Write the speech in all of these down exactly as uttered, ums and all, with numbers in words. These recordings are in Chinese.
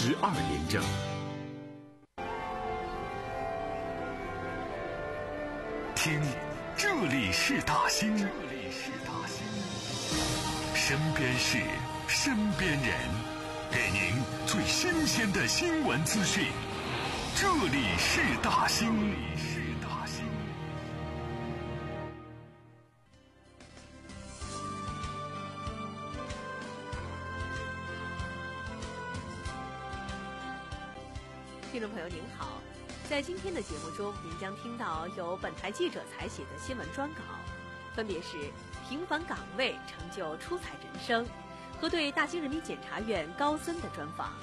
十二廉政。听，这里是大兴，这里是大兴，身边事，身边人，给您最新鲜的新闻资讯。这里是大兴，这里是大兴。 听众朋友您好，在今天的节目中，您将听到由本台记者采写的新闻专稿，分别是平凡岗位成就出彩人生和对大兴人民检察院高森的专访。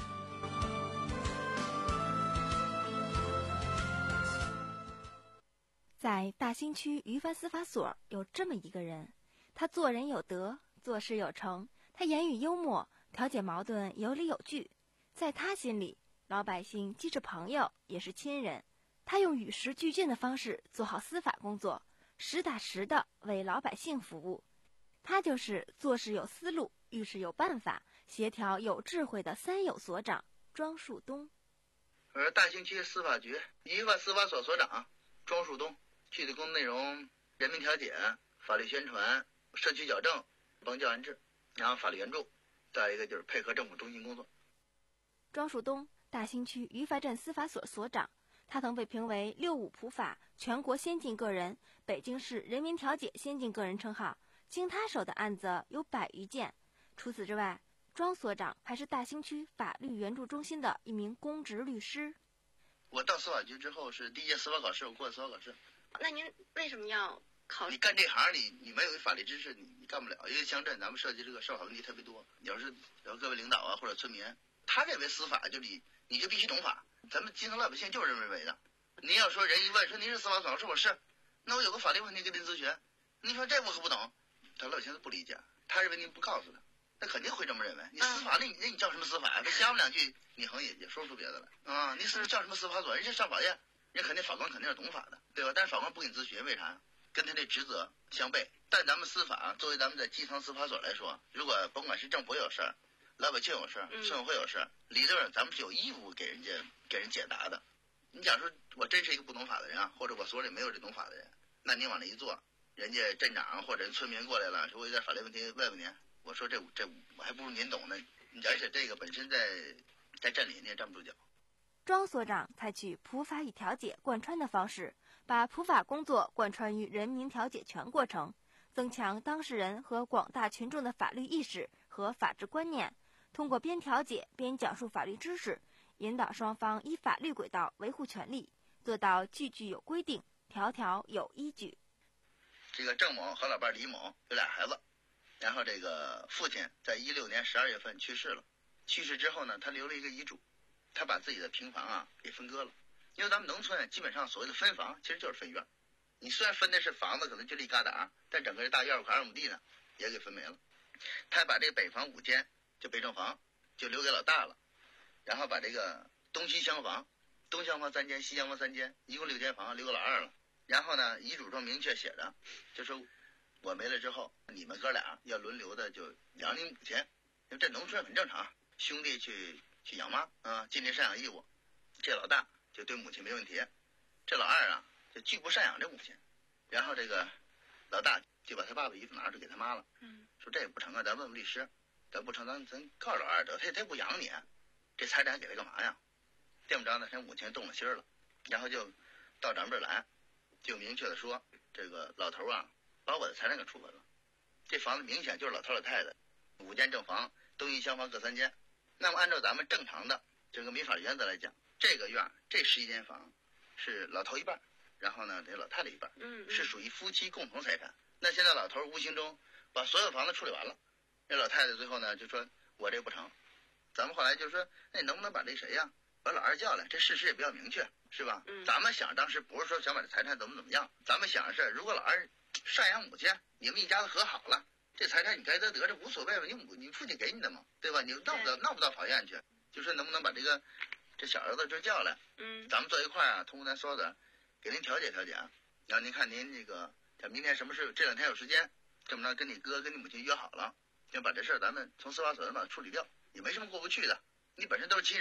在大兴区于藩司法所有这么一个人，他做人有德，做事有成，他言语幽默，调解矛盾有理有据。在他心里，老百姓既是朋友也是亲人，他用与时俱进的方式做好司法工作，实打实的为老百姓服务。他就是做事有思路，遇事有办法，协调有智慧的三有所长庄树东。 我是大兴区司法局于藩司法所所长庄树东，具体工作内容：人民调解、法律宣传、社区矫正、帮教安治，然后法律援助，再一个就是配合政府中心工作。 庄树东，大兴区于藩镇司法所所长，他曾被评为六五普法全国先进个人、北京市人民调解先进个人称号，经他手的案子有百余件。除此之外，庄所长还是大兴区法律援助中心的一名公职律师。 我到司法局之后是第一届司法考试，我过了司法考试。 那您为什么要考试？ 你干这行，你你没有法律知识，你你干不了。因为乡镇咱们涉及这个社会问题特别多，有时有各位领导啊或者村民，他认为司法就你你就必须懂法，咱们基层老百姓就这么认为的。您要说人一问说您是司法所，我说我是，那我有个法律问题跟您咨询，您说这我可不懂，他老百姓都不理解，他认为您不告诉他，那肯定会这么认为。你司法那你那你叫什么司法呀？这瞎问两句，你好像也也说不出别的来啊！你是叫什么司法所？人家上法院，人肯定法官肯定是懂法的，对吧？但是法官不给你咨询，为啥？跟他这职责相悖。但咱们司法作为咱们在基层司法所来说，如果甭管是政府有事儿，老百姓有事儿，村委会有事儿，理论上咱们是有义务给人家给人解答的。你假如说我真是一个不懂法的人啊，或者我所里没有这懂法的人，那你往那一坐，人家镇长或者村民过来了，说我有点法律问题问问您，我说这这我还不如您懂呢。而且这个本身在在镇里你也站不住脚。 庄所长采取普法与调解贯穿的方式，把普法工作贯穿于人民调解全过程，增强当事人和广大群众的法律意识和法治观念，通过边调解边讲述法律知识，引导双方依法律轨道维护权利，做到句句有规定，条条有依据。 这个郑某和老伴李某有俩孩子，然后这个父亲在一六年十二月份去世了，去世之后呢，他留了一个遗嘱，他把自己的平房啊给分割了。因为咱们农村基本上所谓的分房其实就是分院，你虽然分的是房子可能就立疙瘩，但整个大院有个二亩地呢也给分没了。他把这个北房五间就北正房就留给老大了，然后把这个东西厢房，东厢房三间，西厢房三间，一共六间房留给老二了。然后呢，遗嘱中明确写着，就说我没了之后，你们哥俩要轮流的就养你母亲，因为这农村很正常，兄弟去去养妈啊，尽这赡养义务。这老大就对母亲没问题，这老二啊就拒不赡养这母亲，然后这个老大就把他爸爸遗嘱拿出给他妈了，嗯，说这也不成啊，咱问问律师，咱不成咱咱告诉老二得，他他不养你，这财产给他干嘛呀？这么着呢，他母亲动了心了，然后就到咱们这儿来，就明确的说，这个老头啊把我的财产给处分了，这房子明显就是老头老太太，五间正房，东西厢房各三间。那么按照咱们正常的这个民法原则来讲，这个院这十一间房是老头一半，然后呢这老太太一半，嗯，是属于夫妻共同财产。那现在老头无形中把所有房子处理完了，那老太太最后呢就说我这不成，咱们后来就说那你能不能把这谁呀、啊、把老二叫来，这事实也比较明确，是吧？嗯，咱们想当时不是说想把这财产怎么怎么样，咱们想的是如果老二赡养母亲，你们一家子和好了，这财产你该得得，这无所谓吧，你母你父亲给你的嘛，对吧？你闹不到闹不到法院去，就说能不能把这个这小儿子就叫来，嗯，咱们坐一块啊，通过咱说的给您调解调解啊，然后您看您这个明天什么事，这两天有时间，这么着跟你哥跟你母亲约好了，要把这事儿咱们从司法所把它处理掉，也没什么过不去的，你本身都是亲人，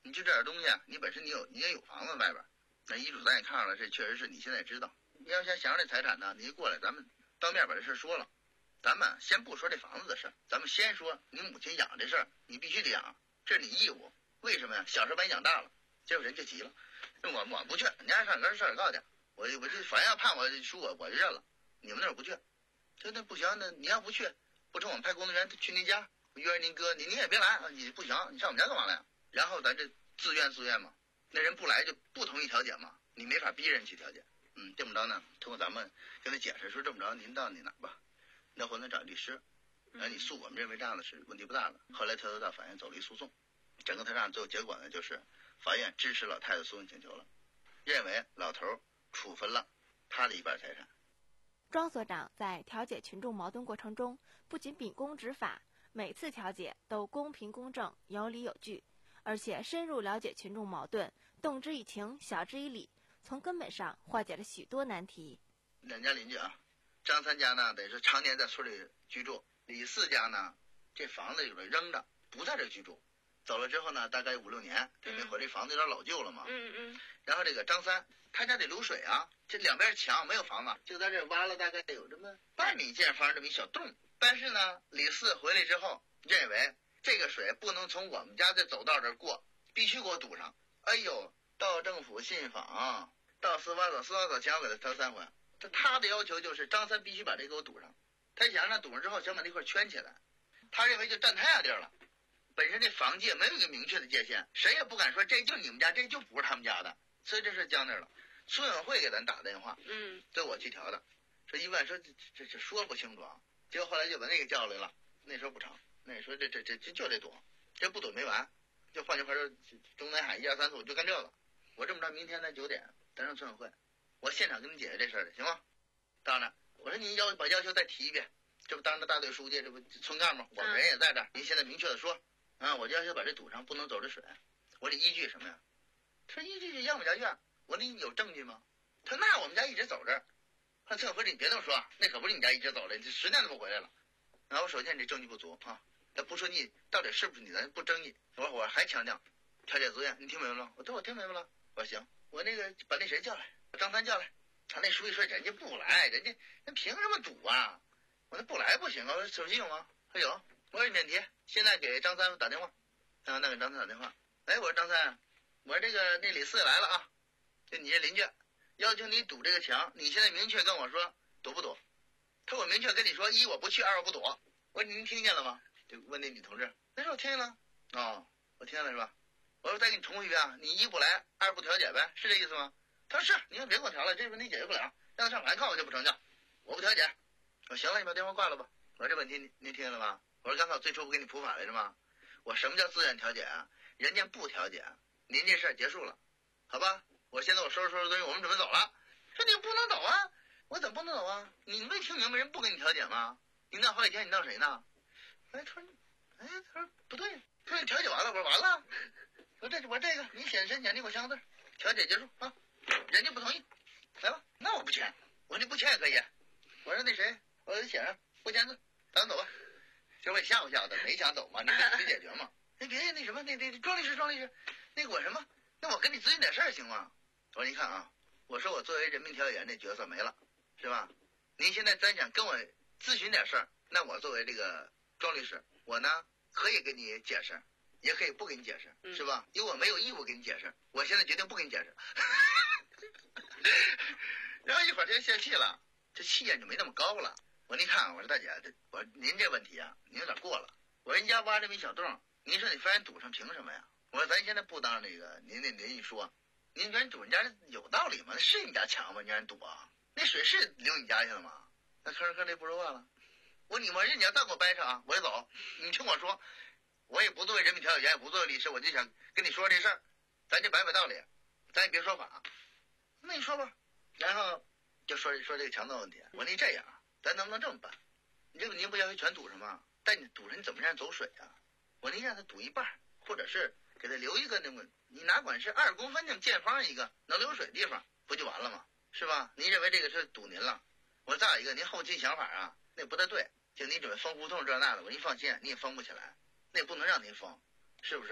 你就这点东西，你本身你有你也有房子外边，那遗嘱咱也看上了，这确实是你现在也知道。你要想想要这财产呢，你一过来，咱们当面把这事说了。咱们先不说这房子的事，咱们先说你母亲养这事儿，你必须得养，这是你义务。为什么呀？小时候把你养大了，结果人就急了，我我不去，你家上根上告去，我我就反正要判我输我我就认了，你们那儿不去，这那不行，那你要不去，不成我们派工作人员去您家，约着您哥，你你也别来，你不行，你上我们家干嘛来呀？然后咱这自愿自愿嘛，那人不来就不同意调解嘛，你没法逼人去调解。嗯，这么着呢，通过咱们跟他解释说，这么着您到你哪吧，那回头找律师，然后你诉我们认为这样的是问题不大的。后来他都到法院走了一诉讼，整个他让最后结果呢，就是法院支持老太太诉讼请求了，认为老头处分了他的一半财产。 庄所长在调解群众矛盾过程中，不仅秉公执法，每次调解都公平公正、有理有据，而且深入了解群众矛盾，动之以情，晓之以理，从根本上化解了许多难题。 两家邻居啊，张三家呢得是常年在村里居住，李四家呢这房子有人扔着，不在这居住，走了之后呢，大概五六年也没回，这房子有点老旧了嘛。 嗯嗯。 然后这个张三他家得流水啊，这两边墙没有房子，就在这挖了大概有这么半米见方这么一小洞。但是呢，李四回来之后认为这个水不能从我们家的走道这儿过，必须给我堵上。哎呦，到政府信访，到司法所，司法所前我给他调三回。这他的要求就是张三必须把这给我堵上，他想让他堵上之后想把这块圈起来，他认为就占他家地儿了。本身这房界没有一个明确的界限，谁也不敢说这就你们家，这就不是他们家的，所以这事僵那儿了。村委会给咱打电话， 嗯， 对我去调的，说一问说这这这说不清楚啊，结果后来就把那个叫来了，那时候不成，那说这这这这就得躲，这不躲没完，就换句话说，中南海一二三四五就干这个。我这么着，明天咱九点咱上村委会，我现场跟你解决这事儿的，行吗？到那我说您要把要求再提一遍，这不当着大队书记，这不村干部，我们人也在这儿，您现在明确的说啊，我就要求把这堵上，不能走这水。我说你依据什么呀？他说依据是要么家院。我说你有证据吗？他说那我们家一直走这儿。他村委会你别这么说，那可不是你家一直走了，你十年都不回来了。然后我首先这证据不足啊，他不说你到底是不是你，咱不争议。我说我还强调调解自愿，你听明白了？我说我听明白了。我说行，我那个把那谁叫来，张三叫来。他那书记说人家不来，人家那凭什么堵啊？我说不来不行啊，我说手机有吗？他有。我说免提，现在给张三打电话。啊，那给张三打电话。哎，我说张三，我说这个那李四来了啊，就你这邻居，要求你堵这个墙，你现在明确跟我说堵不堵？他说我明确跟你说，一我不去，二我不堵。我说您听见了吗？就问那女同志。他说我听见了。哦，我听见了是吧？我说再给你重复一遍啊，你一不来，二不调解呗，是这意思吗？他说是，你看别给我调了，这问题解决不了，让他上法院告我就不成交，我不调解。我说行了，你把电话挂了吧。我说这问题您您听见了吧？我说刚才我最初不给你普法来着吗？我什么叫自愿调解啊？人家不调解，您这事儿结束了，好吧？我现在我收拾收拾东西，我们准备走了。说你不能走啊！我怎么不能走啊？你没听明白人不跟你调解吗？你闹好几天，你闹谁呢？哎，他说，哎，他说不对，他说你调解完了，我说完了。我说这我这个你写申请，你给我签个字，调解结束啊。人家不同意，来吧，那我不签，我说你不签也可以。我说那谁，我就写上不签字，咱走吧。这我也吓唬吓唬他，没想走嘛，你得解决嘛。那别那什么，那那庄律师，庄律师，那个我什么？那我跟你咨询点事儿行吗？我说你看啊，我说我作为人民调解员这角色没了，是吧？您现在真想跟我咨询点事儿，那我作为这个庄律师，我呢可以给你解释，也可以不给你解释，是吧？因为我没有义务给你解释，我现在决定不给你解释。然后一会儿他就泄气了，这气焰就没那么高了。我说您看，我说大姐，这我说您这问题啊，您有点过了。我说人家挖这么一小洞，您说你非然堵上，凭什么呀？我说咱现在不当那个您那邻居说，您说你堵人家有道理吗？那是你家墙吗？你让人堵啊？那水是流你家去了吗？那吭哧吭哧不说话了。我说你我说你要再给我掰扯啊，我就走。你听我说，我也不作为人民调解员，也不作为律师，我就想跟你说这事儿，咱就摆摆道理，咱也别说法。那你说吧。然后就说说这个墙的问题。我说你这样，咱能不能这么办？你这个您不要求全堵上吗？但你堵上你怎么让人走水啊？我说您让他堵一半，或者是给他留一个那么，你哪管是二公分那么见方一个能流水的地方，不就完了吗？是吧？您认为这个是堵您了？我说再有一个，您后期想法啊，那不太对。就你准备封胡同这那的，我说您放心，你也封不起来，那也不能让您封，是不是？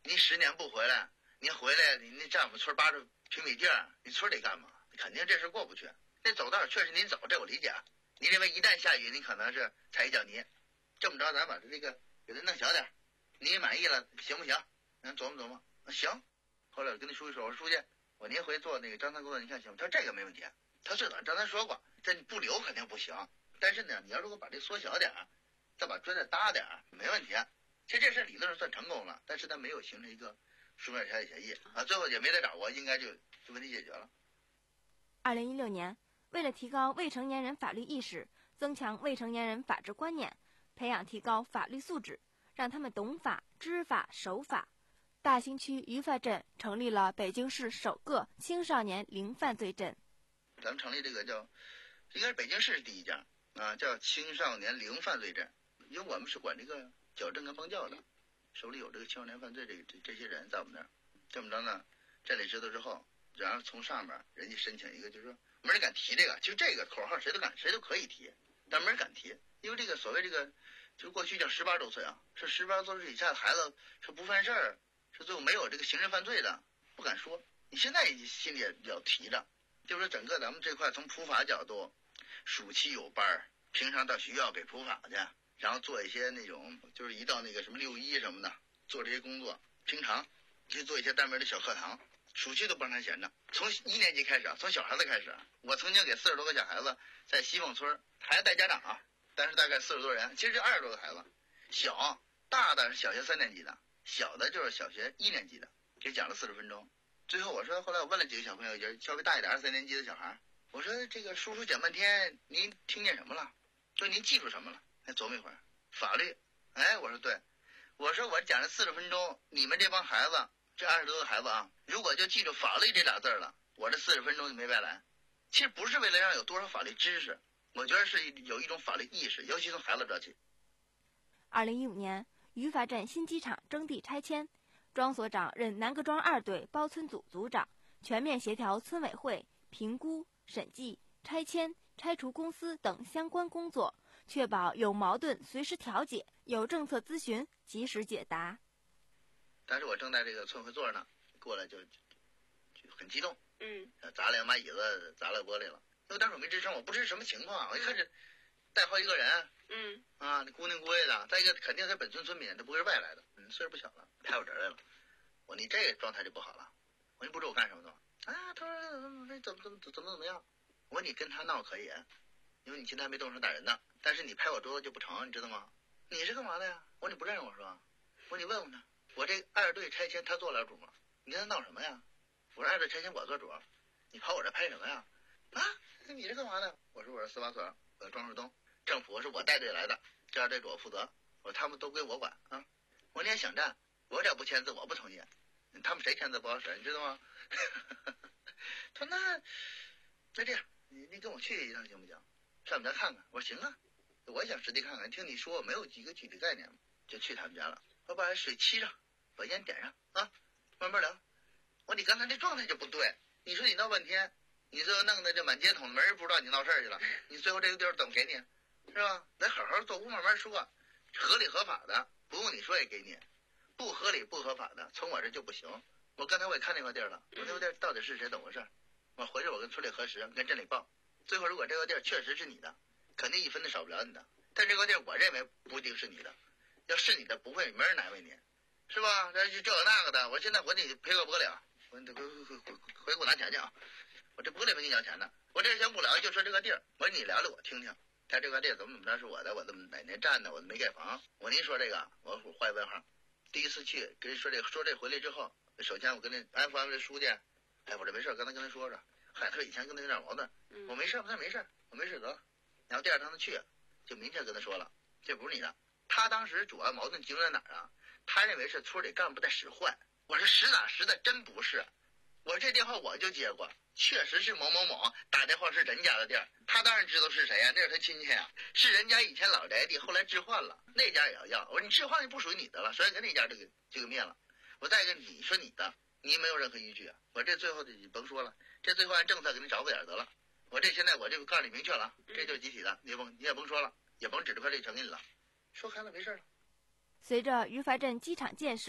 你十年不回来，你回来你那占我们村八十平米地儿，你村得干嘛？肯定这事过不去。那走道确实您走，这我理解。你认为一旦下雨，你可能是踩一脚泥，这么着咱把这个给它弄小点，你满意了行不行？咱琢磨琢磨，行。后来我跟那书记说，我说书记，我您回做那个张三工作，你看行吗？他说这个没问题。他最早张三说过，这不留肯定不行，但是呢，你要如果把这缩小点，再把砖再搭点，没问题。其实这事理论上算成功了，但是他没有形成一个书面调解协议啊，最后也没得找我，应该就就问题解决了。 二零一六年，为了提高未成年人法律意识，增强未成年人法治观念，培养提高法律素质，让他们懂法、知法、守法，大兴区于发镇成立了北京市首个青少年零犯罪镇。 咱们成立这个叫，应该是北京市第一家啊，叫青少年零犯罪镇，因为我们是管这个矫正跟帮教的，手里有这个青少年犯罪这个这这些人在我们那儿。这么着呢，镇里知道之后，然后从上面人家申请一个，就是说没人敢提这个，其实这个口号谁都敢谁都可以提，但没人敢提，因为这个所谓这个，就过去叫十八周岁啊，是十八周岁以下的孩子是不犯事儿，是最后没有这个刑事犯罪的，不敢说。你现在心里也要提着。就是说整个咱们这块从普法角度，暑期有班，平常到学校给普法去，然后做一些那种就是一到那个什么六一什么的做这些工作，平常去做一些单门的小课堂，暑期都不让他闲着。从一年级开始啊，从小孩子开始，我曾经给四十多个小孩子在西凤村，孩子带家长啊，但是大概四十多人，其实就二十多个孩子，小大的是小学三年级的，小的就是小学一年级的，给讲了四十分钟。最后我说，后来我问了几个小朋友，也稍微大一点，二三年级的小孩，我说这个叔叔讲半天，您听见什么了？说您记住什么了？还琢磨一会儿，法律。哎，我说对，我说我讲了四十分钟，你们这帮孩子，这二十多个孩子啊，如果就记住法律这俩字了，我这四十分钟就没白来。其实不是为了让有多少法律知识，我觉得是有一种法律意识，尤其从孩子做起。 二零一五年，于发镇新机场征地拆迁。庄所长任南各庄二队包村组组长，全面协调村委会评估、审计、拆迁、拆除公司等相关工作，确保有矛盾随时调解，有政策咨询及时解答。 当时我正在这个村会座呢，过来就就很激动， 嗯， 砸两把椅子，砸了玻璃了。因为当时我没吱声，我不知什么情况，我一看这带好几个人， 嗯啊，那孤零孤位的，再一个肯定是本村村民，他不会是外来的，嗯，岁数不小了，拍我这儿来了。我说你这个状态就不好了。我说你不知我干什么的吗？啊，他说怎么怎么怎么怎么怎么样？我说你跟他闹可以，因为你现在还没动手打人呢，但是你拍我桌子就不成，你知道吗？你是干嘛的呀？我说你不认识我是吧？我说你问问他，我这二队拆迁他做了主吗？你跟他闹什么呀？我说二队拆迁我做主，你跑我这拍什么呀？啊，你是干嘛的？我说我是司法所，我庄树东，政府是我带队来的，这二队主我负责，我说他们都归我管啊。我说你也想战，我只要不签字我不同意，他们谁签字不好使，你知道吗？他说那那这样，你你跟我去一趟行不行？上我们家看看。我说行啊，我也想实地看看。听你说没有几个具体概念，就去他们家了。我把水沏上，把烟点上啊，慢慢聊。我说你刚才这状态就不对，你说你闹半天，你最后弄得这满街捅，没人不知道你闹事儿去了，你最后这个地儿怎么给你，是吧？咱好好坐屋慢慢说，合理合法的不用你说也给你，不合理不合法的从我这就不行。我刚才我也看那块地儿了，我那块地儿到底是谁怎么回事？我回去我跟村里核实，跟镇里报。最后如果这块地儿确实是你的，肯定一分都少不了你的。但这块地儿我认为不一定是你的，要是你的不会没人难为你，是吧？这这个那个的，我现在我得赔个玻璃啊，我得回回回回回给我拿钱去啊！我这玻璃没给你要钱呢，我这先不聊，就说这个地儿，我说你聊聊我听听。他这块地儿怎么怎么着是我的，我怎么哪年占的，我没盖房。我您说这个，我画一问号。第一次去跟人说这个，说这回来之后，首先我跟那安抚安抚这书记，哎，我这没事，刚才跟他说说，嗨，他说以前跟他有点矛盾，我没事，他说没事，我没事得了。然后第二趟他去，就明确跟他说了，这不是你的。他当时主要矛盾集中在哪儿啊？他认为是村里干部在使坏。我说实打实的，真不是。我说这电话我就接过，确实是某某某打电话是人家的地儿，他当然知道是谁呀、啊，那是他亲戚呀、啊，是人家以前老宅地，后来置换了，那家也要要。我说你置换就不属于你的了，所以跟那家就给就给灭了。我再一个你说你的，你没有任何依据啊。我这最后就甭说了，这最后按政策给你找补点得了。我这现在我就告诉你明确了，这就是集体的，你甭你也甭说了，也甭指着块地全给你了，说开了没事了。 随着于发镇机场建设，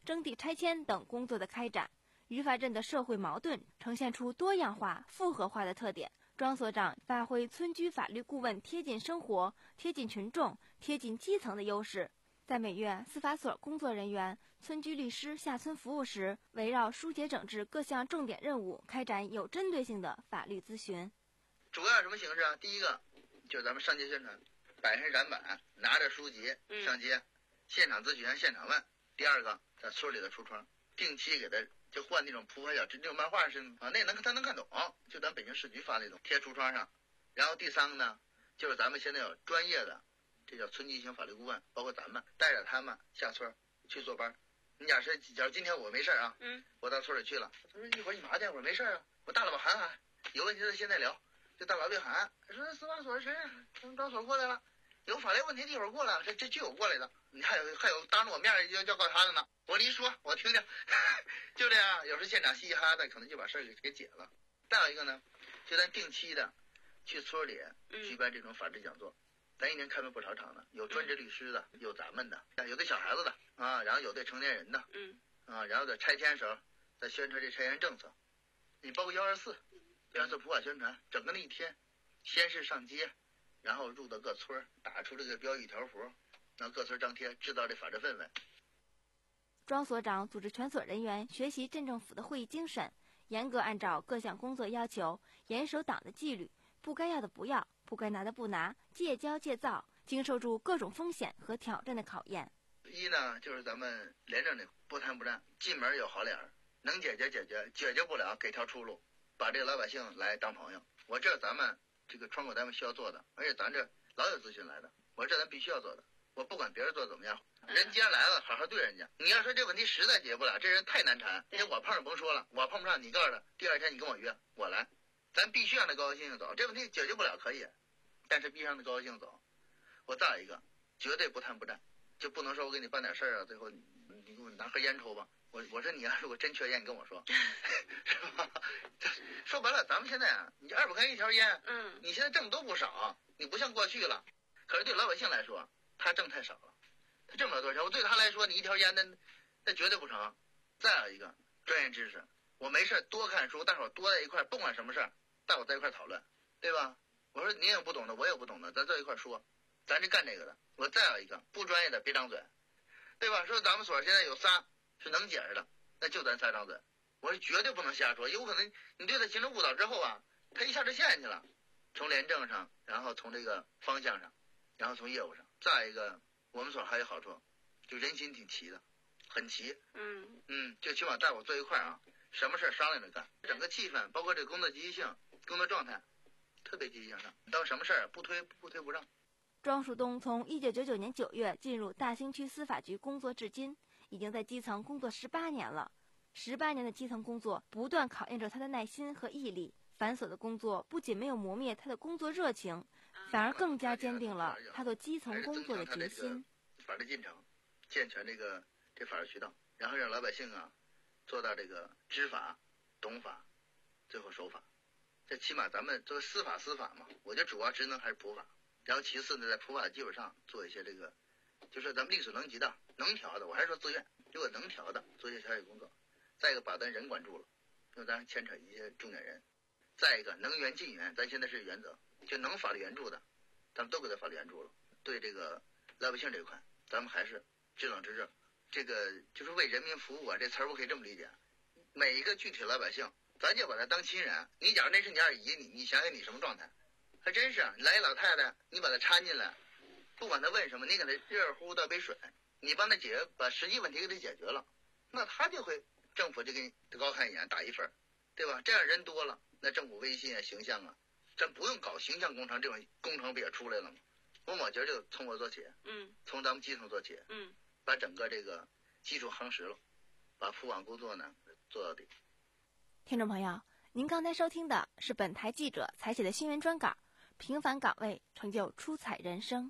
征地拆迁等工作的开展，于法镇的社会矛盾呈现出多样化、复合化的特点。庄所长发挥村居法律顾问贴近生活、贴近群众、贴近基层的优势，在每月司法所工作人员、村居律师下村服务时，围绕疏解整治各项重点任务，开展有针对性的法律咨询。 主要什么形式啊？第一个就是咱们上街宣传，摆上展板，拿着书籍上街，嗯、现场咨询、现场问。第二个，在村里的橱窗，定期给他就换那种普法小志，那种漫画是啊，那也能他能看懂，就咱北京市局发那种贴橱窗上。然后第三个呢，就是咱们现在有专业的，这叫村级型法律顾问，包括咱们带着他们下村去做班。你假设假如今天我没事啊，嗯，我到村里去了，他说一会儿你麻去，我说没事啊，我大老板喊喊，有问题咱现在聊。就大老板喊，说司法所谁从庄所过来了，有法律问题一会儿过来，这这就有过来的，你还有还有当着我面要要告他的呢，我一说我听听，就这样，有时现场嘻嘻哈哈的，可能就把事儿给给解了。再有一个呢，就咱定期的去村里举办这种法制讲座，咱一年开办不少场的，有专职律师的，有咱们的，有对小孩子的啊，然后有对成年人的，嗯，啊，然后在拆迁时候在宣传这拆迁政策，你包括幺二四。要做普法宣传，整个那一天，先是上街，然后入到各村，打出这个标语条幅，让各村张贴，制造这法治氛围。 庄所长组织全所人员学习镇政府的会议精神，严格按照各项工作要求，严守党的纪律，不该要的不要，不该拿的不拿，戒骄戒躁，经受住各种风险和挑战的考验。 一呢，就是咱们廉政的不贪不占，进门有好脸，能解决解决，解决不了给条出路。把这个老百姓来当朋友，我这咱们这个窗口单位需要做的，而且咱这老有咨询来的，我这咱必须要做的。我不管别人做怎么样，人既然来了，好好对人家。你要说这问题实在解决不了，这人太难缠，因为我碰上甭说了，我碰不上，你告诉他，第二天你跟我约，我来，咱必须让他高高兴兴走。这问题解决不了可以，但是必须让他高高兴兴走。我再一个，绝对不贪不占，就不能说我给你办点事儿啊，最后你你给我拿盒烟抽吧。我我说你要如果真缺烟，你跟我说，是吧？说白了，咱们现在啊，你二百块钱一条烟，嗯，你现在挣都不少，你不像过去了。可是对老百姓来说，他挣太少了，他挣不了多少钱。我对他来说，你一条烟那那绝对不成。再有一个专业知识，我没事多看书，大伙多在一块，不管什么事儿，大伙在一块讨论，对吧？我说你有不懂的，我有不懂的，咱在一块说，咱是干这个的。我再有一个不专业的别张嘴，对吧？说咱们所现在有仨是能解释的，那就咱仨张嘴。我说绝对不能瞎说，有可能你对他形成误导之后啊，他一下就陷进去了，从廉政上，然后从这个方向上，然后从业务上。再一个，我们所还有好处，就人心挺齐的，很齐。嗯嗯，就起码在我坐一块啊，什么事商量着干，整个气氛，包括这个工作积极性、工作状态，特别积极向上。到什么事儿不推不推不让。 庄树东从一九九九年九月进入大兴区司法局工作至今，已经在基层工作十八年了。十八年的基层工作不断考验着他的耐心和毅力，繁琐的工作不仅没有磨灭他的工作热情，反而更加坚定了他做基层工作的决心。 法律进程，健全这个这法律渠道，然后让老百姓啊做到这个知法、懂法，最后守法。这起码咱们作为司法司法嘛，我觉得主要职能还是普法，然后其次呢，在普法的基础上做一些这个，就是咱们力所能及的、能调的，我还是说自愿，如果能调的，做一些调解工作。再一个把咱人管住了，因为咱牵扯一些重点人。再一个能援尽援，咱现在是原则，就能法律援助的，咱们都给他法律援助了。对这个老百姓这一块，咱们还是知冷知热。这个就是为人民服务啊，这词儿我可以这么理解。每一个具体老百姓，咱就把他当亲人。你假如那是你二姨，你你想想你什么状态？还真是来一老太太，你把她搀进来，不管她问什么，你给她热乎乎倒杯水，你帮她解决，把实际问题给她解决了，那她就会。政府就给你高看一眼，打一分，对吧？这样人多了，那政府威信啊、形象啊，咱不用搞形象工程，这种工程不也出来了吗？我我觉得就从我做起，嗯，从咱们基层做起，嗯，把整个这个基础夯实了，把普法工作呢做到底。 听众朋友，您刚才收听的是本台记者采写的新闻专稿，平凡岗位成就出彩人生。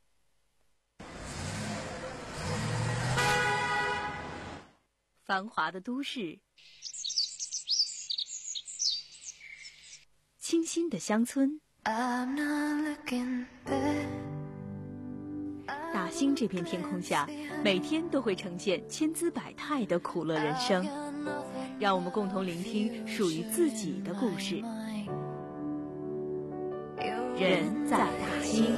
繁华的都市，清新的乡村，大兴这片天空下，每天都会呈现千姿百态的苦乐人生。让我们共同聆听属于自己的故事。人在大兴。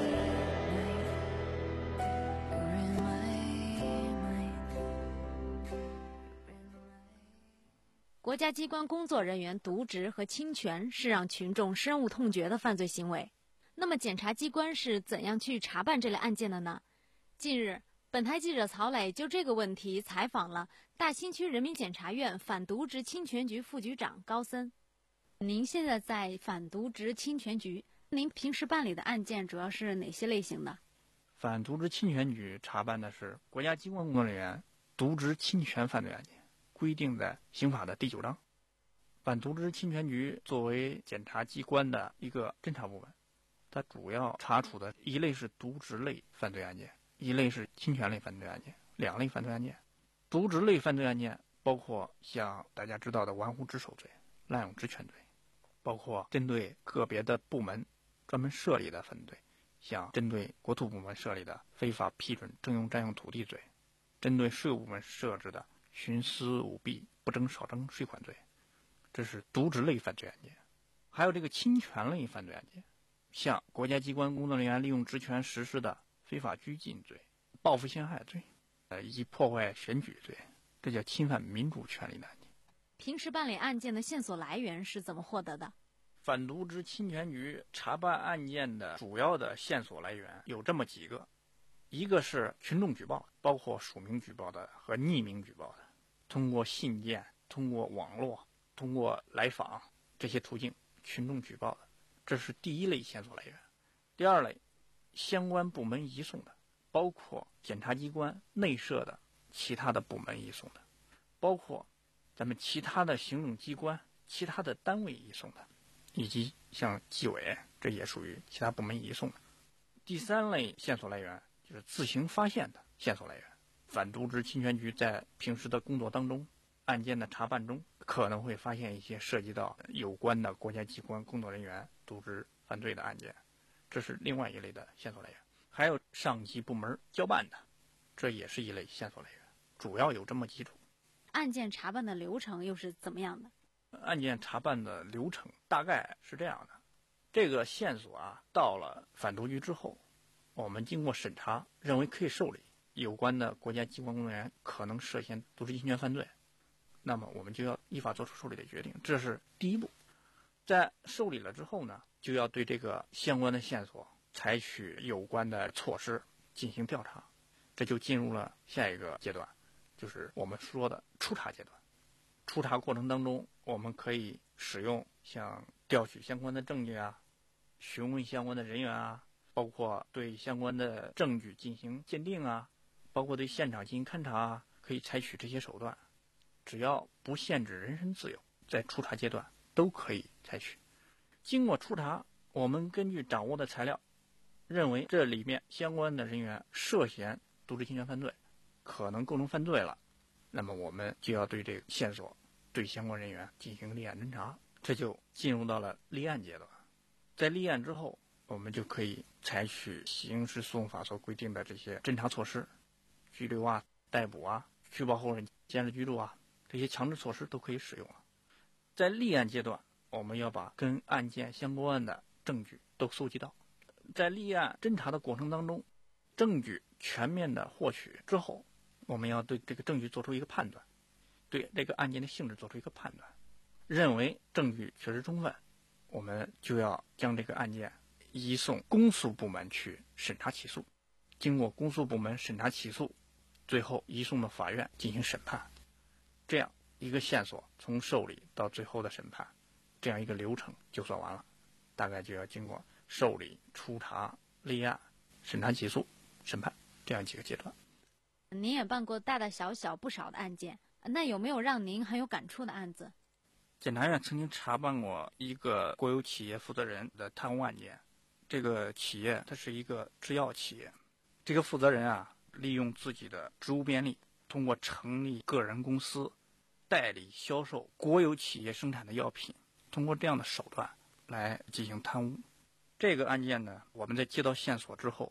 国家机关工作人员渎职和侵权是让群众深恶痛绝的犯罪行为。那么检察机关是怎样去查办这类案件的呢？近日，本台记者曹磊就这个问题采访了大兴区人民检察院反渎职侵权局副局长高森。您现在在反渎职侵权局，您平时办理的案件主要是哪些类型的？ 反渎职侵权局查办的是国家机关工作人员渎职侵权犯罪案件，规定在刑法的第九章。反渎职侵权局作为检察机关的一个侦查部门，它主要查处的一类是渎职类犯罪案件，一类是侵权类犯罪案件，两类犯罪案件。渎职类犯罪案件包括像大家知道的玩忽职守罪、滥用职权罪，包括针对个别的部门专门设立的犯罪，像针对国土部门设立的非法批准征用占用土地罪，针对税务部门设置的徇私舞弊不征少征税款罪，这是渎职类犯罪案件。还有这个侵权类犯罪案件，像国家机关工作人员利用职权实施的非法拘禁罪、报复陷害罪，呃，以及破坏选举罪，这叫侵犯民主权利的案件。 平时办理案件的线索来源是怎么获得的？ 反渎职侵权局查办案件的主要的线索来源有这么几个，一个是群众举报，包括署名举报的和匿名举报的，通过信件、通过网络、通过来访这些途径群众举报的，这是第一类线索来源。第二类，相关部门移送的，包括检察机关内设的其他的部门移送的，包括咱们其他的行政机关、其他的单位移送的，以及像纪委，这也属于其他部门移送的。第三类线索来源就是自行发现的线索来源。反渎职侵权局在平时的工作当中，案件的查办中，可能会发现一些涉及到有关的国家机关工作人员渎职犯罪的案件，这是另外一类的线索来源。还有上级部门交办的，这也是一类线索来源。主要有这么几种。 案件查办的流程又是怎么样的？ 案件查办的流程大概是这样的，这个线索啊，到了反渎局之后，我们经过审查，认为可以受理，有关的国家机关工作人员可能涉嫌渎职侵权犯罪，那么我们就要依法作出受理的决定，这是第一步。在受理了之后呢，就要对这个相关的线索采取有关的措施进行调查，这就进入了下一个阶段，就是我们说的初查阶段。初查过程当中，我们可以使用像调取相关的证据啊，询问相关的人员啊，包括对相关的证据进行鉴定啊，包括对现场进行勘查啊，可以采取这些手段，只要不限制人身自由，在初查阶段都可以采取。经过初查，我们根据掌握的材料，认为这里面相关的人员涉嫌渎职侵权犯罪，可能构成犯罪了，那么我们就要对这个线索对相关人员进行立案侦查，这就进入到了立案阶段。在立案之后，我们就可以采取刑事诉讼法所规定的这些侦查措施，拘留啊、逮捕啊、拘保候人、监视居住啊，这些强制措施都可以使用了。在立案阶段，我们要把跟案件相关的证据都搜集到。在立案侦查的过程当中，证据全面的获取之后，我们要对这个证据做出一个判断，对这个案件的性质做出一个判断，认为证据确实充分，我们就要将这个案件移送公诉部门去审查起诉。经过公诉部门审查起诉，最后移送到法院进行审判。这样一个线索从受理到最后的审判，这样一个流程就算完了，大概就要经过受理、初查、立案、审查起诉、审判这样几个阶段。 您也办过大大小小不少的案件，那有没有让您很有感触的案子？ 检察院曾经查办过一个国有企业负责人的贪污案件。这个企业它是一个制药企业，这个负责人啊，利用自己的职务便利，通过成立个人公司，代理销售国有企业生产的药品，通过这样的手段来进行贪污。这个案件呢，我们在接到线索之后，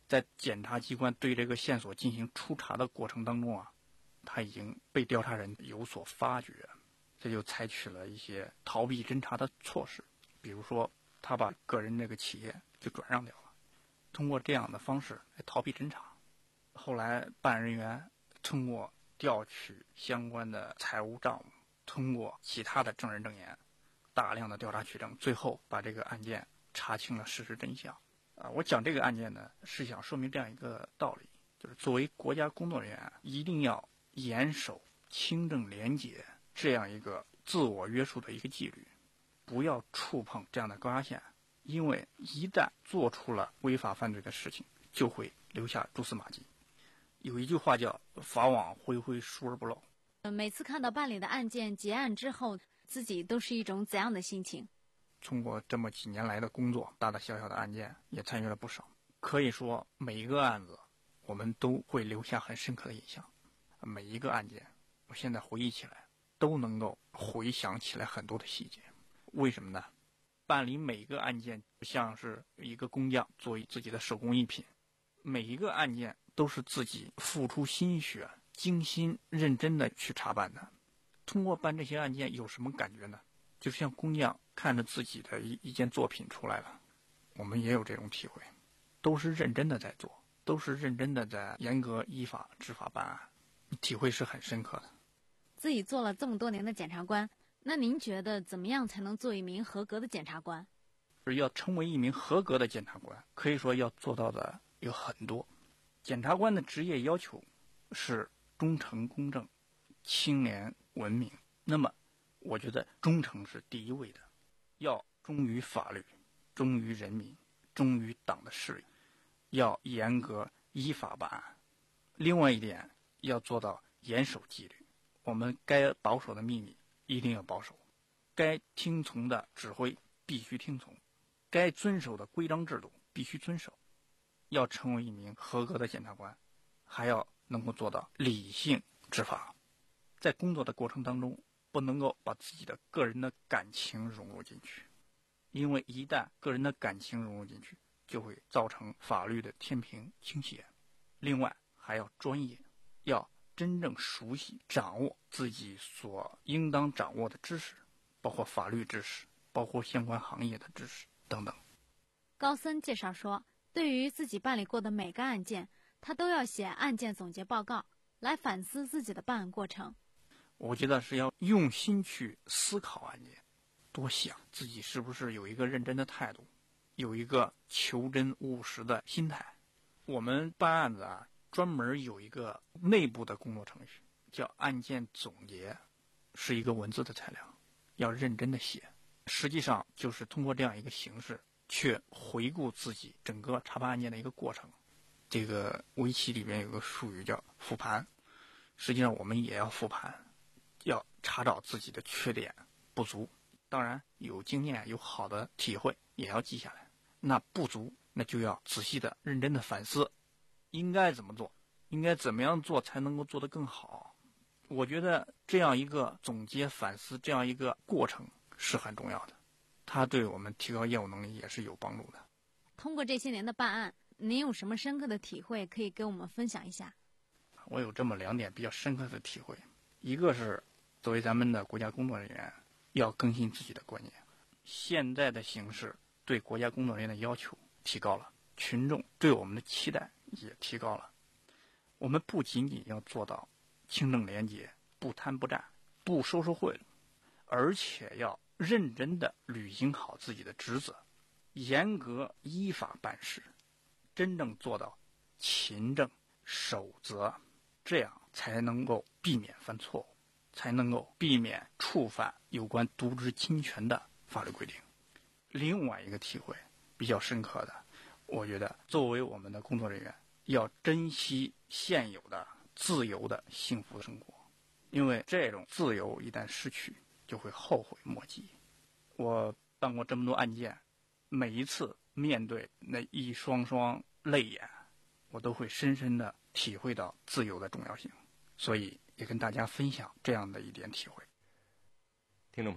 在检察机关对这个线索进行初查的过程当中啊，他已经被调查人有所发觉，这就采取了一些逃避侦查的措施，比如说他把个人这个企业就转让掉了，通过这样的方式来逃避侦查。后来办案人员通过调取相关的财务账目，通过其他的证人证言，大量的调查取证，最后把这个案件查清了事实真相。啊，我讲这个案件呢，是想说明这样一个道理，就是作为国家工作人员，一定要严守清正廉洁这样一个自我约束的一个纪律，不要触碰这样的高压线，因为一旦做出了违法犯罪的事情，就会留下蛛丝马迹。有一句话叫法网恢恢，疏而不漏。 每次看到办理的案件结案之后，自己都是一种怎样的心情？ 通过这么几年来的工作，大大小小的案件也参与了不少，可以说每一个案子我们都会留下很深刻的印象。每一个案件我现在回忆起来都能够回想起来很多的细节。为什么呢？办理每个案件像是一个工匠做自己的手工艺品，每一个案件都是自己付出心血、精心认真的去查办的。通过办这些案件有什么感觉呢？就像工匠看着自己的一一件作品出来了，我们也有这种体会，都是认真的在做，都是认真的在严格依法执法办案，体会是很深刻的。 自己做了这么多年的检察官，那您觉得怎么样才能做一名合格的检察官？ 要成为一名合格的检察官，可以说要做到的有很多。检察官的职业要求是忠诚公正、清廉文明。那么我觉得忠诚是第一位的，要忠于法律，忠于人民，忠于党的事业，要严格依法办案。另外一点，要做到严守纪律，我们该保守的秘密一定要保守，该听从的指挥必须听从，该遵守的规章制度必须遵守。要成为一名合格的检察官，还要能够做到理性执法。在工作的过程当中，不能够把自己的个人的感情融入进去，因为一旦个人的感情融入进去，就会造成法律的天平倾斜。另外还要专业，要真正熟悉掌握自己所应当掌握的知识，包括法律知识，包括相关行业的知识等等。 高森介绍说，对于自己办理过的每个案件，他都要写案件总结报告，来反思自己的办案过程。 我觉得是要用心去思考案件，多想自己是不是有一个认真的态度，有一个求真务实的心态。我们办案子啊，专门有一个内部的工作程序，叫案件总结，是一个文字的材料，要认真的写。实际上就是通过这样一个形式，去回顾自己整个查办案件的一个过程。这个围棋里面有个术语叫复盘，实际上我们也要复盘，要查找自己的缺点不足，当然有经验有好的体会也要记下来。那不足，那就要仔细的认真的反思，应该怎么做，应该怎么样做才能够做得更好。我觉得这样一个总结反思，这样一个过程是很重要的，它对我们提高业务能力也是有帮助的。 通过这些年的办案，您有什么深刻的体会可以跟我们分享一下？ 我有这么两点比较深刻的体会，一个是作为咱们的国家工作人员，要更新自己的观念。现在的形势对国家工作人员的要求提高了，群众对我们的期待也提高了。我们不仅仅要做到清正廉洁，不贪不占，不收受贿赂，而且要认真的履行好自己的职责，严格依法办事，真正做到勤政守责，这样才能够避免犯错误，才能够避免触犯有关渎职侵权的法律规定。另外一个体会比较深刻的，我觉得作为我们的工作人员，要珍惜现有的自由的幸福生活，因为这种自由一旦失去，就会后悔莫及。我办过这么多案件，每一次面对那一双双泪眼，我都会深深的体会到自由的重要性，所以也跟大家分享这样的一点体会。 听众朋友，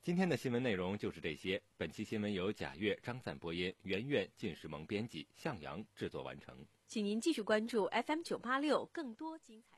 今天的新闻内容就是这些。本期新闻由贾月、张赞播音，圆圆、靳世萌编辑，向阳制作完成。 请您继续关注 F M 九八六更多精彩。